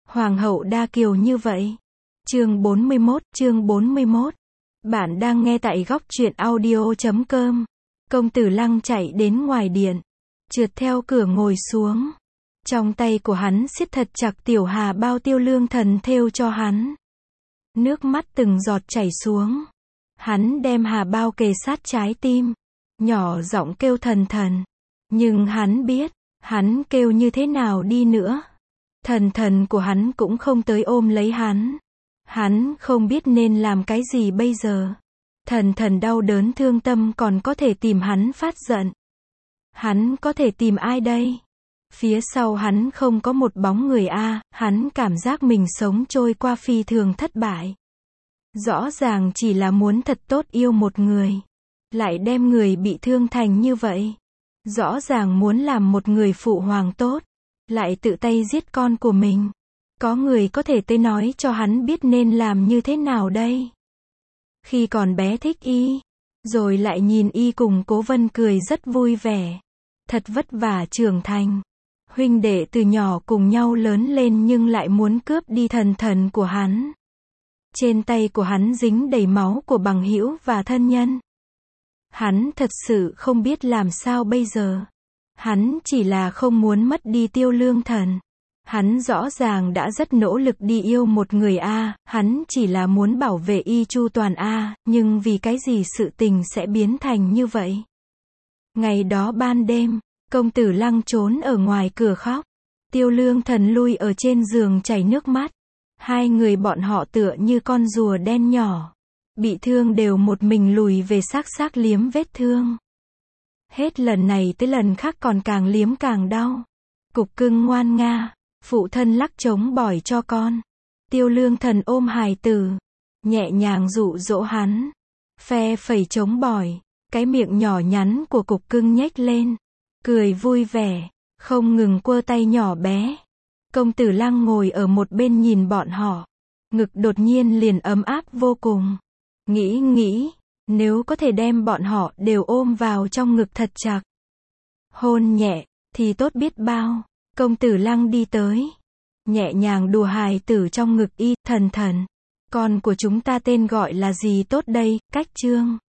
Hoàng hậu đa kiều như vậy. Chương 41. Bạn đang nghe tại góc truyện audio.com. Công tử Lăng chạy đến ngoài điện, trượt theo cửa ngồi xuống. Trong tay của hắn siết thật chặt tiểu hà bao Tiêu Lương Thần thêu cho hắn. Nước mắt từng giọt chảy xuống. Hắn đem hà bao kề sát trái tim, nhỏ giọng kêu thần thần. Nhưng hắn biết, hắn kêu như thế nào đi nữa, thần thần của hắn cũng không tới ôm lấy hắn. Hắn không biết nên làm cái gì bây giờ. Thần thần đau đớn thương tâm còn có thể tìm hắn phát giận. Hắn có thể tìm ai đây? Phía sau hắn không có một bóng người a, hắn cảm giác mình sống trôi qua phi thường thất bại. Rõ ràng chỉ là muốn thật tốt yêu một người, lại đem người bị thương thành như vậy. Rõ ràng muốn làm một người phụ hoàng tốt, lại tự tay giết con của mình. Có người có thể tới nói cho hắn biết nên làm như thế nào đây? Khi còn bé thích y, rồi lại nhìn y cùng Cố Vân cười rất vui vẻ. Thật vất vả trưởng thành. Huynh đệ từ nhỏ cùng nhau lớn lên nhưng lại muốn cướp đi thần thần của hắn. Trên tay của hắn dính đầy máu của bằng hữu và thân nhân. Hắn thật sự không biết làm sao bây giờ. Hắn chỉ là không muốn mất đi Tiêu Lương Thần. Hắn rõ ràng đã rất nỗ lực đi yêu một người a, hắn chỉ là muốn bảo vệ y chu toàn a, nhưng vì cái gì sự tình sẽ biến thành như vậy? Ngày đó ban đêm, công tử Lăng trốn ở ngoài cửa khóc. Tiêu Lương Thần lui ở trên giường chảy nước mắt. Hai người bọn họ tựa như con rùa đen nhỏ, bị thương đều một mình lùi về xác liếm vết thương. Hết lần này tới lần khác còn càng liếm càng đau. Cục cưng ngoan nga, phụ thân lắc trống bỏi cho con. Tiêu Lương Thần ôm hài tử, nhẹ nhàng dụ dỗ hắn, phe phẩy trống bỏi, cái miệng nhỏ nhắn của cục cưng nhếch lên, cười vui vẻ, không ngừng quơ tay nhỏ bé. Công tử Lăng ngồi ở một bên nhìn bọn họ, ngực đột nhiên liền ấm áp vô cùng. Nghĩ, nếu có thể đem bọn họ đều ôm vào trong ngực thật chặt, hôn nhẹ, thì tốt biết bao. Công tử Lăng đi tới, nhẹ nhàng đùa hài tử trong ngực y, thần thần. Con của chúng ta tên gọi là gì tốt đây, Cách Chương.